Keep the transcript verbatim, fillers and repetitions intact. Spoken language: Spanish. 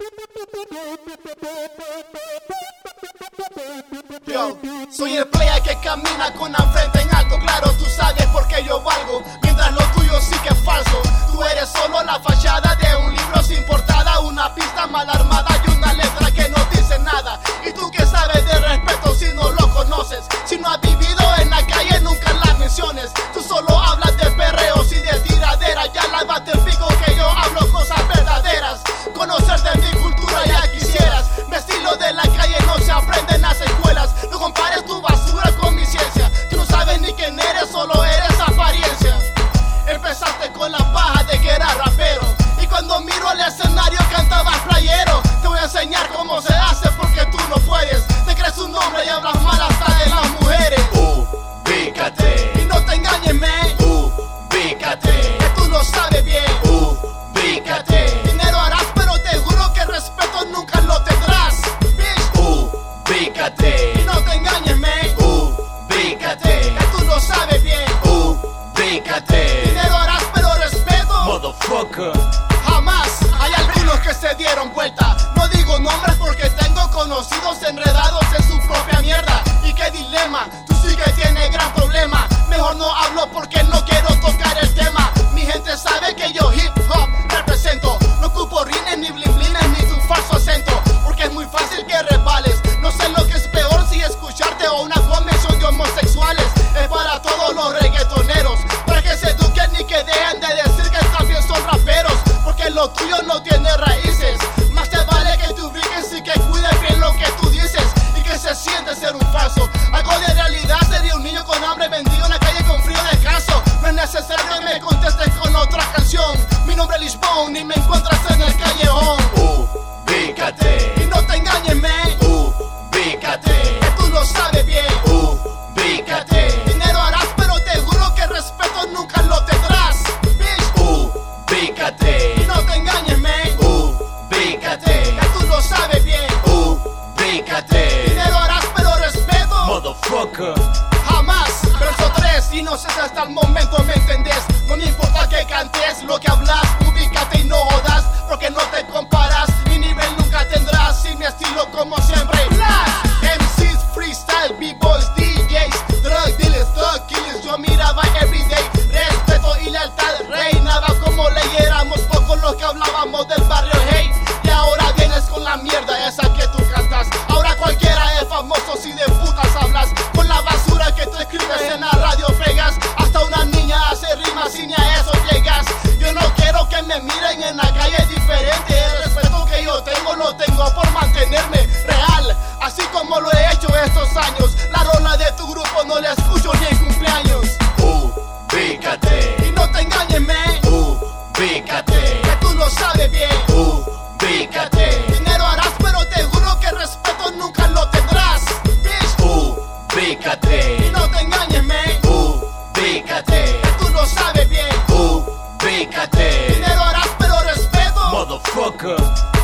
Yo, soy el player que camina con la frente en alto. Claro, tú sabes por qué yo valgo, mientras lo tuyo sí que es falso. Tú eres solo la fachada de un libro sin portada, una pista mal armada y una letra que no dice nada. Y tú que sabes de respeto si no lo conoces, si no has vivido en la calle nunca las menciones. Tú solo hablas de perreos y de tiraderas, ya lávate el pico que yo hablo cosas verdaderas. Conocer de mi cultura ya quisieras, mi estilo de la calle no se aprende en las escuelas. No compares tu basura con mi ciencia, tú no sabes ni quién eres, solo eres apariencia. Empezaste con la paja de que eras rapero, y cuando miro el escenario cantabas playero. Te voy a enseñar cómo se hace porque tú no puedes. Te crees un hombre y hablas mal hasta de las mujeres. Ubícate, y no te engañes, man, ubícate, que tú lo sabes bien. ubícate, Dinero harás, pero te juro que respeto nunca lo tendrás, bitch. ubícate, Y no te engañes, man, ubícate, que tú lo sabes bien. ubícate, Dinero harás, pero respeto motherfucker. jamás. Hay algunos que se dieron vuelta, no digo nombres porque tengo conocidos enredados en su propia mierda. Y qué dilema, tú sí que tienes gran problema. Mejor no hablo porque no quiero tocar el tema. Mi gente sabe que yo hip hop represento. No ocupo rines ni blin blines ni tu falso acento, porque es muy fácil que resbales. No sé lo que es peor, si escucharte o una convención de homosexuales. Es para todos los reggaetoneros, para que se eduquen y que dejen de decir que también son raperos, porque lo tuyo no tiene raíces. Más te vale que te ubiques y que cuides bien lo que tú dices, y que se siente ser un falso. Algo de realidad sería un niño con hambre vendido en la calle con frío de caso. No es necesario que me contestes con otra canción. Mi nombre es Lisbon y me encuentras en el callejón. Ubícate, Y no te engañes, man, ubícate, que tú lo sabes bien. ubícate, Dinero harás, pero te juro que respeto nunca lo tendrás, bitch. ubícate, Y no te engañes, man, ubícate, que tú lo sabes bien. ubícate, Dinero harás, pero respeto motherfucker. jamás. Verso tres, y no sé si hasta el momento me entendés. No me importa que cantes lo que hablas, ubícate y no jodas, porque no te comparas. Mi nivel nunca tendrás, y mi estilo como siempre. Flash, M Cs, freestyle, B-boys, D Js, drug dealers, drug killers. Yo miraba everyday, respeto y lealtad reinaba como leyéramos poco los que hablábamos del barrio, hey. Y ahora vienes con la mierda esa que tú cantas. Ahora cualquiera es famoso si de putas hablas. Con la basura que tú escribes en la radio pegas. Hasta una niña hace rimas y ni a eso llegas. Yo no quiero que me miren en la calle diferente. El respeto que yo tengo lo tengo por mantenerme real, así como lo he hecho estos años. La rola de tu grupo no la escucho ni en cumpleaños. Ubícate, Y no te engañes, man, ubícate, que tú lo sabes bien. ubícate, Dinero harás, pero te juro que respeto nunca lo tendrás, bitch. ubícate, Y no te engañes, man, ubícate, que tú lo sabes bien. ubícate, Dinero harás, pero respeto motherfucker.